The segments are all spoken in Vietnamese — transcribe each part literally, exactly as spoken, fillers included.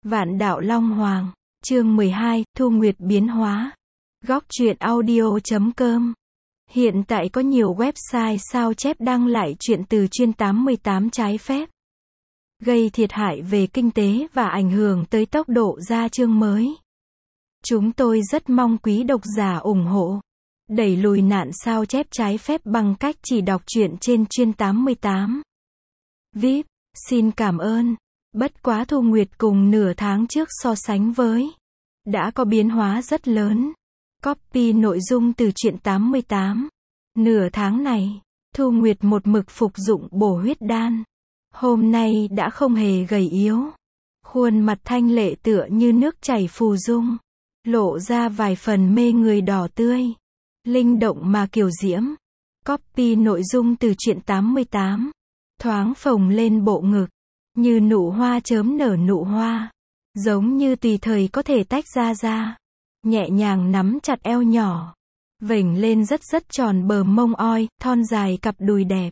Vạn Đạo Long Hoàng, chương mười hai, Thu Nguyệt biến hóa. Góc truyện audio chấm com. Hiện tại có nhiều website sao chép đăng lại truyện từ chuyên tám mươi tám trái phép, gây thiệt hại về kinh tế và ảnh hưởng tới tốc độ ra chương mới. Chúng tôi rất mong quý độc giả ủng hộ, đẩy lùi nạn sao chép trái phép bằng cách chỉ đọc truyện trên chuyên tám mươi tám. vê i pê, xin cảm ơn. Bất quá Thu Nguyệt cùng nửa tháng trước so sánh với, đã có biến hóa rất lớn. Copy nội dung từ truyện tám mươi tám. Nửa tháng này, Thu Nguyệt một mực phục dụng bổ huyết đan. Hôm nay đã không hề gầy yếu. Khuôn mặt thanh lệ tựa như nước chảy phù dung, lộ ra vài phần mê người đỏ tươi, linh động mà kiều diễm. Copy nội dung từ truyện tám mươi tám. Thoáng phồng lên bộ ngực, như nụ hoa chớm nở nụ hoa, giống như tùy thời có thể tách ra ra. Nhẹ nhàng nắm chặt eo nhỏ, vểnh lên rất rất tròn bờ mông oi, thon dài cặp đùi đẹp.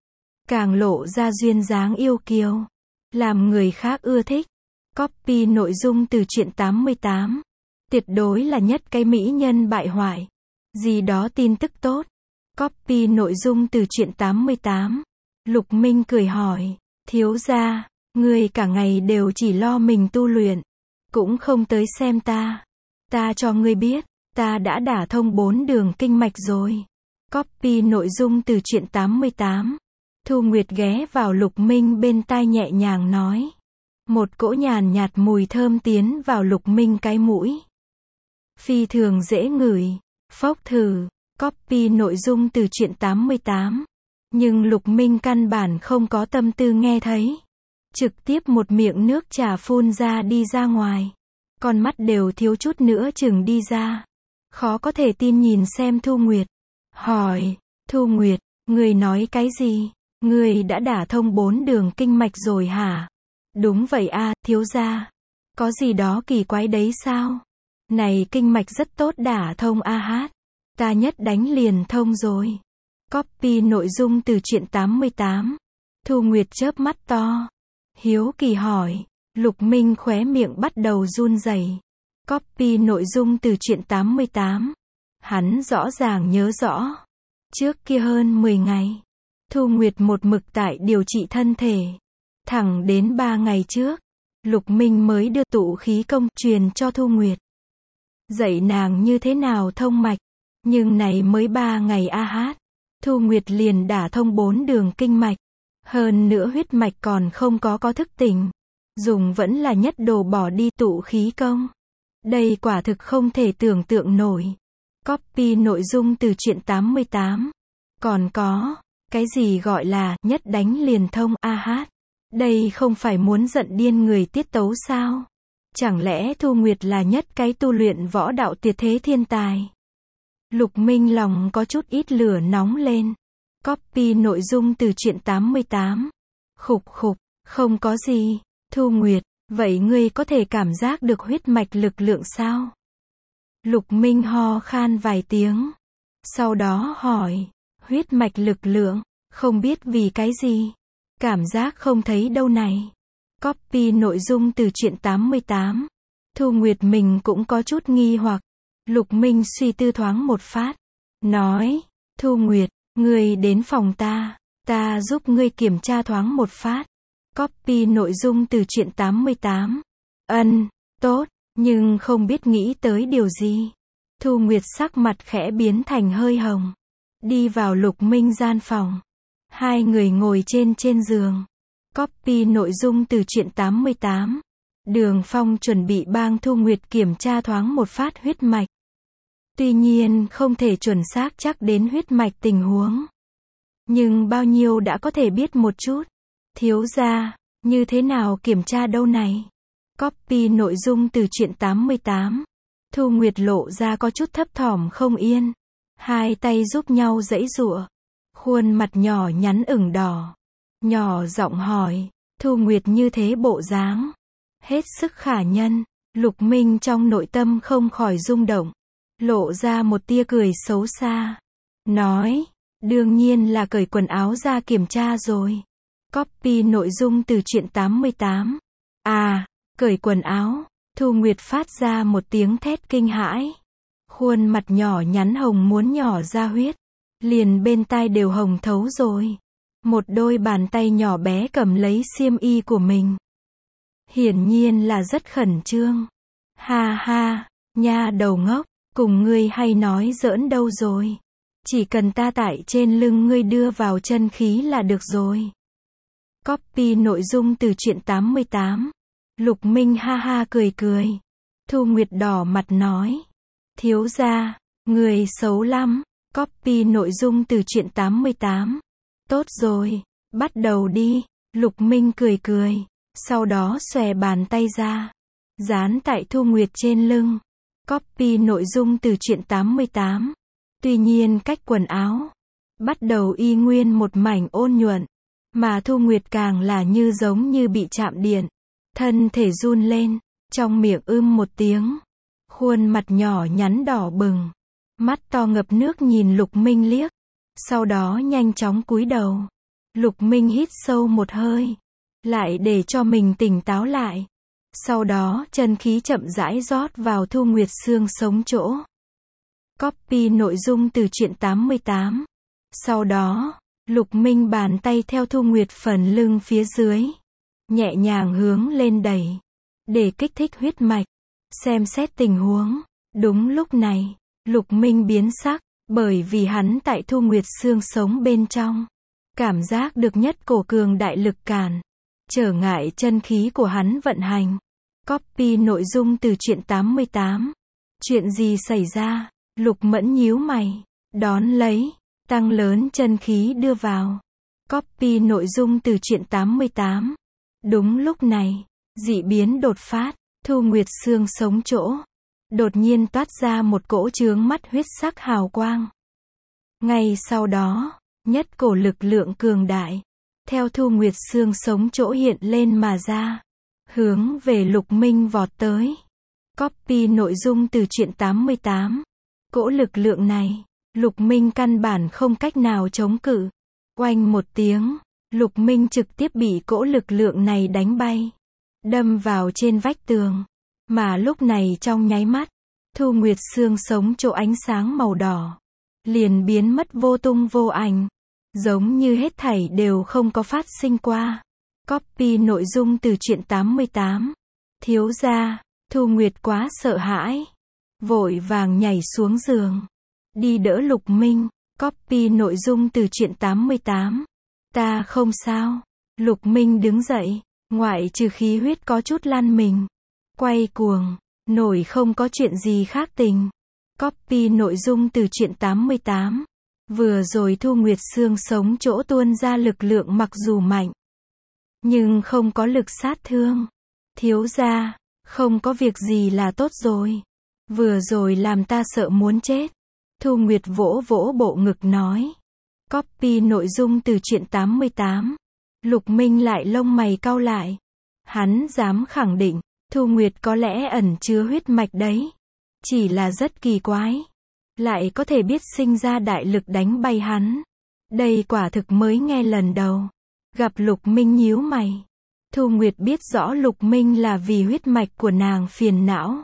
Càng lộ ra duyên dáng yêu kiều, làm người khác ưa thích. Copy nội dung từ truyện tám mươi tám. Tuyệt đối là nhất cái mỹ nhân bại hoại. Gì đó tin tức tốt. Copy nội dung từ truyện tám mươi tám. Lục Minh cười hỏi, thiếu gia, ngươi cả ngày đều chỉ lo mình tu luyện, cũng không tới xem ta. Ta cho ngươi biết, ta đã đả thông bốn đường kinh mạch rồi. Copy nội dung từ truyện tám mươi tám. Thu Nguyệt ghé vào Lục Minh bên tai nhẹ nhàng nói. Một cỗ nhàn nhạt mùi thơm tiến vào Lục Minh cái mũi. Phi thường dễ ngửi. Phốc thử. Copy nội dung từ truyện tám mươi tám. Nhưng Lục Minh căn bản không có tâm tư nghe thấy. Trực tiếp một miệng nước trà phun ra đi ra ngoài. Con mắt đều thiếu chút nữa chừng đi ra. Khó có thể tin nhìn xem Thu Nguyệt. Hỏi, Thu Nguyệt, ngươi nói cái gì? Ngươi đã đả thông bốn đường kinh mạch rồi hả? Đúng vậy a, thiếu gia. Có gì đó kỳ quái đấy sao? Này kinh mạch rất tốt đả thông a hát. Ta nhất đánh liền thông rồi. Copy nội dung từ truyện tám mươi tám. Thu Nguyệt chớp mắt to, hiếu kỳ hỏi. Lục Minh khóe miệng bắt đầu run rẩy. Copy nội dung từ truyện tám mươi tám. Hắn rõ ràng nhớ rõ. Trước kia hơn mười ngày, Thu Nguyệt một mực tại điều trị thân thể. Thẳng đến ba ngày trước, Lục Minh mới đưa tụ khí công truyền cho Thu Nguyệt. Dạy nàng như thế nào thông mạch. Nhưng này mới ba ngày a hát. Thu Nguyệt liền đả thông bốn đường kinh mạch. Hơn nữa huyết mạch còn không có có thức tỉnh. Dùng vẫn là nhất đồ bỏ đi tụ khí công. Đây quả thực không thể tưởng tượng nổi. Copy nội dung từ truyện tám mươi tám. Còn có, cái gì gọi là nhất đánh liền thông a hát. Đây không phải muốn giận điên người tiết tấu sao? Chẳng lẽ Thu Nguyệt là nhất cái tu luyện võ đạo tuyệt thế thiên tài? Lục Minh lòng có chút ít lửa nóng lên. Copy nội dung từ truyện tám mươi tám. Khục khục, không có gì. Thu Nguyệt, vậy ngươi có thể cảm giác được huyết mạch lực lượng sao? Lục Minh ho khan vài tiếng. Sau đó hỏi, huyết mạch lực lượng, không biết vì cái gì. Cảm giác không thấy đâu này. Copy nội dung từ truyện tám mươi tám. Thu Nguyệt mình cũng có chút nghi hoặc. Lục Minh suy tư thoáng một phát. Nói, Thu Nguyệt, ngươi đến phòng ta. Ta giúp ngươi kiểm tra thoáng một phát. Copy nội dung từ truyện tám mươi tám. Ân, tốt, nhưng không biết nghĩ tới điều gì. Thu Nguyệt sắc mặt khẽ biến thành hơi hồng. Đi vào Lục Minh gian phòng. Hai người ngồi trên trên giường. Copy nội dung từ truyện tám mươi tám. Đường Phong chuẩn bị bang Thu Nguyệt kiểm tra thoáng một phát huyết mạch. Tuy nhiên không thể chuẩn xác chắc đến huyết mạch tình huống. Nhưng bao nhiêu đã có thể biết một chút. Thiếu gia, như thế nào kiểm tra đâu này? Copy nội dung từ truyện tám mươi tám. Thu Nguyệt lộ ra có chút thấp thỏm không yên. Hai tay giúp nhau giãy giụa. Khuôn mặt nhỏ nhắn ửng đỏ. Nhỏ giọng hỏi, Thu Nguyệt như thế bộ dáng. Hết sức khả nhân. Lục Minh trong nội tâm không khỏi rung động. Lộ ra một tia cười xấu xa. Nói, đương nhiên là cởi quần áo ra kiểm tra rồi. Copy nội dung từ truyện tám mươi tám. À, Cởi quần áo, Thu Nguyệt phát ra một tiếng thét kinh hãi. Khuôn mặt nhỏ nhắn hồng muốn nhỏ ra huyết. Liền bên tai đều hồng thấu rồi. Một đôi bàn tay nhỏ bé cầm lấy xiêm y của mình. Hiển nhiên là rất khẩn trương. Ha ha, nha đầu ngốc, cùng ngươi hay nói giỡn đâu rồi. Chỉ cần ta tại trên lưng ngươi đưa vào chân khí là được rồi. Copy nội dung từ truyện tám mươi tám. Lục Minh ha ha cười cười. Thu Nguyệt đỏ mặt nói. Thiếu gia, người xấu lắm. Copy nội dung từ truyện tám mươi tám. Tốt rồi, bắt đầu đi. Lục Minh cười cười. Sau đó xòe bàn tay ra. Dán tại Thu Nguyệt trên lưng. Copy nội dung từ truyện tám mươi tám. Tuy nhiên cách quần áo. Bắt đầu y nguyên một mảnh ôn nhuận. Mà Thu Nguyệt càng là như giống như bị chạm điện. Thân thể run lên. Trong miệng ưm một tiếng. Khuôn mặt nhỏ nhắn đỏ bừng. Mắt to ngập nước nhìn Lục Minh liếc. Sau đó nhanh chóng cúi đầu. Lục Minh hít sâu một hơi. Lại để cho mình tỉnh táo lại. Sau đó chân khí chậm rãi rót vào Thu Nguyệt xương sống chỗ. Copy nội dung từ truyện tám mươi tám. Sau đó, Lục Minh bàn tay theo Thu Nguyệt phần lưng phía dưới. Nhẹ nhàng hướng lên đẩy. Để kích thích huyết mạch. Xem xét tình huống. Đúng lúc này, Lục Minh biến sắc. Bởi vì hắn tại Thu Nguyệt xương sống bên trong. Cảm giác được nhất cổ cường đại lực cản. Trở ngại chân khí của hắn vận hành. Copy nội dung từ truyện tám mươi tám. Chuyện gì xảy ra? Lục Mẫn nhíu mày. Đón lấy. Tăng lớn chân khí đưa vào. Copy nội dung từ truyện tám mươi tám. Đúng lúc này. Dị biến đột phát. Thu Nguyệt xương sống chỗ. Đột nhiên toát ra một cỗ chướng mắt huyết sắc hào quang. Ngay sau đó. Nhất cổ lực lượng cường đại. Theo Thu Nguyệt xương sống chỗ hiện lên mà ra. Hướng về Lục Minh vọt tới. Copy nội dung từ truyện tám mươi tám. Cỗ lực lượng này, Lục Minh căn bản không cách nào chống cự. Oanh một tiếng, Lục Minh trực tiếp bị cỗ lực lượng này đánh bay. Đâm vào trên vách tường. Mà lúc này trong nháy mắt, Thu Nguyệt xương sống chỗ ánh sáng màu đỏ. Liền biến mất vô tung vô ảnh. Giống như hết thảy đều không có phát sinh qua. Copy nội dung từ truyện tám mươi tám. Thiếu gia, Thu Nguyệt quá sợ hãi. Vội vàng nhảy xuống giường. Đi đỡ Lục Minh. Copy nội dung từ truyện tám mươi tám. Ta không sao. Lục Minh đứng dậy. Ngoại trừ khí huyết có chút lăn mình. Quay cuồng. Nổi không có chuyện gì khác tình. Copy nội dung từ truyện tám mươi tám. Vừa rồi Thu Nguyệt xương sống chỗ tuôn ra lực lượng mặc dù mạnh. Nhưng không có lực sát thương. Thiếu gia, không có việc gì là tốt rồi. Vừa rồi làm ta sợ muốn chết. Thu Nguyệt vỗ vỗ bộ ngực nói. Copy nội dung từ truyện tám mươi tám. Lục Minh lại lông mày cau lại. Hắn dám khẳng định, Thu Nguyệt có lẽ ẩn chứa huyết mạch đấy. Chỉ là rất kỳ quái. Lại có thể biết sinh ra đại lực đánh bay hắn. Đây quả thực mới nghe lần đầu. Gặp Lục Minh nhíu mày. Thu Nguyệt biết rõ Lục Minh là vì huyết mạch của nàng phiền não.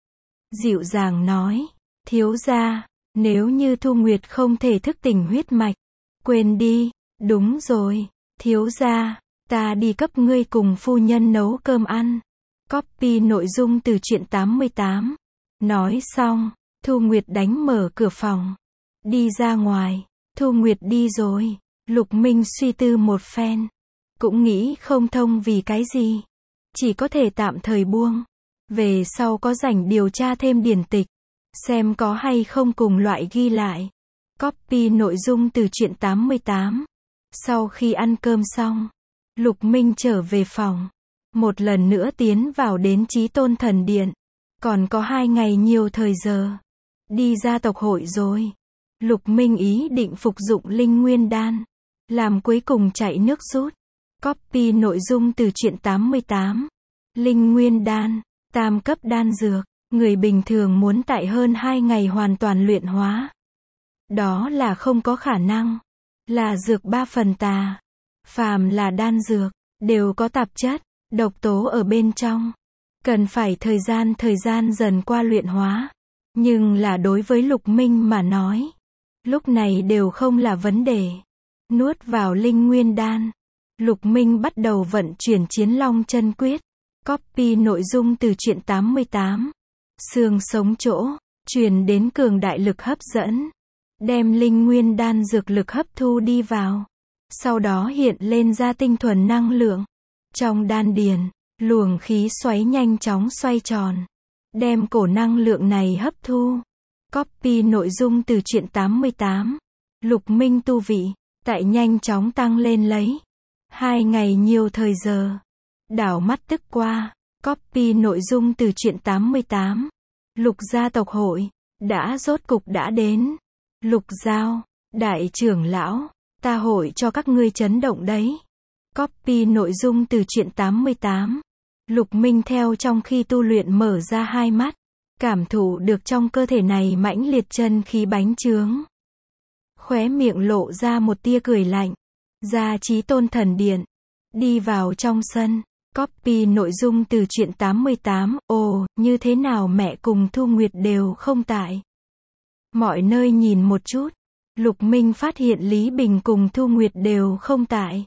Dịu dàng nói. Thiếu gia, nếu như Thu Nguyệt không thể thức tỉnh huyết mạch. Quên đi, đúng rồi. Thiếu gia, ta đi cấp ngươi cùng phu nhân nấu cơm ăn. Copy nội dung từ truyện tám mươi tám. Nói xong, Thu Nguyệt đánh mở cửa phòng. Đi ra ngoài. Thu Nguyệt đi rồi. Lục Minh suy tư một phen. Cũng nghĩ không thông vì cái gì. Chỉ có thể tạm thời buông. Về sau có rảnh điều tra thêm điển tịch. Xem có hay không cùng loại ghi lại. Copy nội dung từ truyện tám mươi tám. Sau khi ăn cơm xong, Lục Minh trở về phòng. Một lần nữa tiến vào đến Chí Tôn Thần Điện. Còn có hai ngày nhiều thời giờ. Đi ra tộc hội rồi. Lục Minh ý định phục dụng linh nguyên đan. Làm cuối cùng chạy nước rút. Copy nội dung từ truyện tám mươi tám. Linh nguyên đan, tam cấp đan dược. Người bình thường muốn tại hơn hai ngày hoàn toàn luyện hóa. Đó là không có khả năng. Là dược ba phần tà. Phàm là đan dược, đều có tạp chất, độc tố ở bên trong. Cần phải thời gian thời gian dần qua luyện hóa. Nhưng là đối với Lục Minh mà nói, lúc này đều không là vấn đề. Nuốt vào linh nguyên đan. Lục Minh bắt đầu vận chuyển Chiến Long Chân Quyết. Copy nội dung từ truyện tám mươi tám. Xương sống chỗ, truyền đến cường đại lực hấp dẫn. Đem linh nguyên đan dược lực hấp thu đi vào. Sau đó hiện lên ra tinh thuần năng lượng. Trong đan điền, luồng khí xoáy nhanh chóng xoay tròn. Đem cổ năng lượng này hấp thu. Copy nội dung từ truyện tám mươi tám. Lục Minh tu vị, tại nhanh chóng tăng lên lấy. Hai ngày nhiều thời giờ. Đảo mắt tức qua. Copy nội dung từ truyện tám mươi tám. Lục gia tộc hội, đã rốt cục đã đến. Lục Giao, đại trưởng lão, ta hội cho các ngươi chấn động đấy. Copy nội dung từ truyện tám mươi tám. Lục Minh theo trong khi tu luyện mở ra hai mắt. Cảm thụ được trong cơ thể này mãnh liệt chân khí bánh chướng. Khóe miệng lộ ra một tia cười lạnh. Ra Chí Tôn Thần Điện. Đi vào trong sân. Copy nội dung từ truyện tám mươi tám. Ồ, như thế nào mẹ cùng Thu Nguyệt đều không tại. Mọi nơi nhìn một chút. Lục Minh phát hiện Lý Bình cùng Thu Nguyệt đều không tại.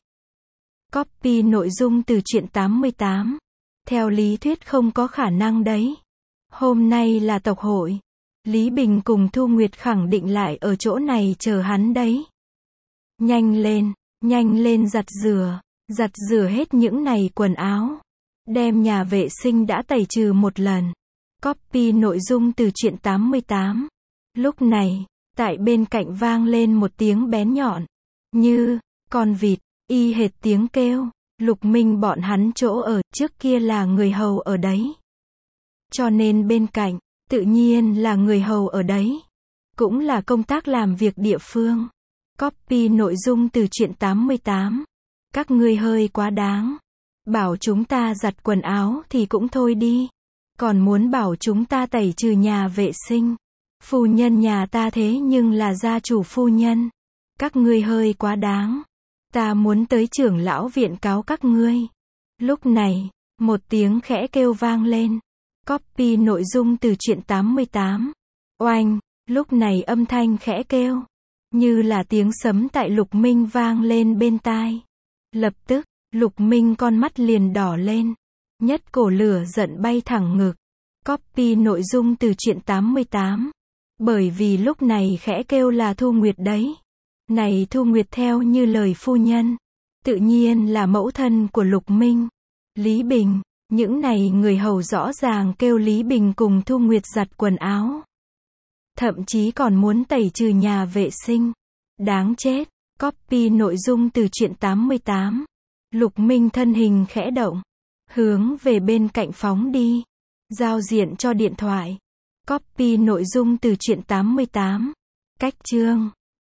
Copy nội dung từ truyện tám mươi tám. Theo lý thuyết không có khả năng đấy. Hôm nay là tộc hội. Lý Bình cùng Thu Nguyệt khẳng định lại ở chỗ này chờ hắn đấy. Nhanh lên, nhanh lên giặt rửa. Giặt rửa hết những này quần áo. Đem nhà vệ sinh đã tẩy trừ một lần. Copy nội dung từ truyện tám mươi tám. Lúc này, tại bên cạnh vang lên một tiếng bén nhọn. Như, con vịt, y hệt tiếng kêu. Lục Minh bọn hắn chỗ ở, trước kia là người hầu ở đấy. Cho nên bên cạnh, tự nhiên là người hầu ở đấy. Cũng là công tác làm việc địa phương. Copy nội dung từ truyện tám mươi tám. Các ngươi hơi quá đáng. Bảo chúng ta giặt quần áo thì cũng thôi đi. Còn muốn bảo chúng ta tẩy trừ nhà vệ sinh. Phu nhân nhà ta thế nhưng là gia chủ phu nhân. Các ngươi hơi quá đáng. Ta muốn tới trưởng lão viện cáo các ngươi. Lúc này, một tiếng khẽ kêu vang lên. Copy nội dung từ truyện tám mươi tám. Oanh, lúc này âm thanh khẽ kêu. Như là tiếng sấm tại Lục Minh vang lên bên tai. Lập tức, Lục Minh con mắt liền đỏ lên. Nhất cổ lửa giận bay thẳng ngực. Copy nội dung từ truyện tám mươi tám. Bởi vì lúc này khẽ kêu là Thu Nguyệt đấy. Này Thu Nguyệt theo như lời phu nhân. Tự nhiên là mẫu thân của Lục Minh. Lý Bình, những này người hầu rõ ràng kêu Lý Bình cùng Thu Nguyệt giặt quần áo. Thậm chí còn muốn tẩy trừ nhà vệ sinh. Đáng chết. Copy nội dung từ truyện tám mươi tám. Lục Minh thân hình khẽ động. Hướng về bên cạnh phóng đi. Giao diện cho điện thoại. Copy nội dung từ truyện tám mươi tám. Cách chương.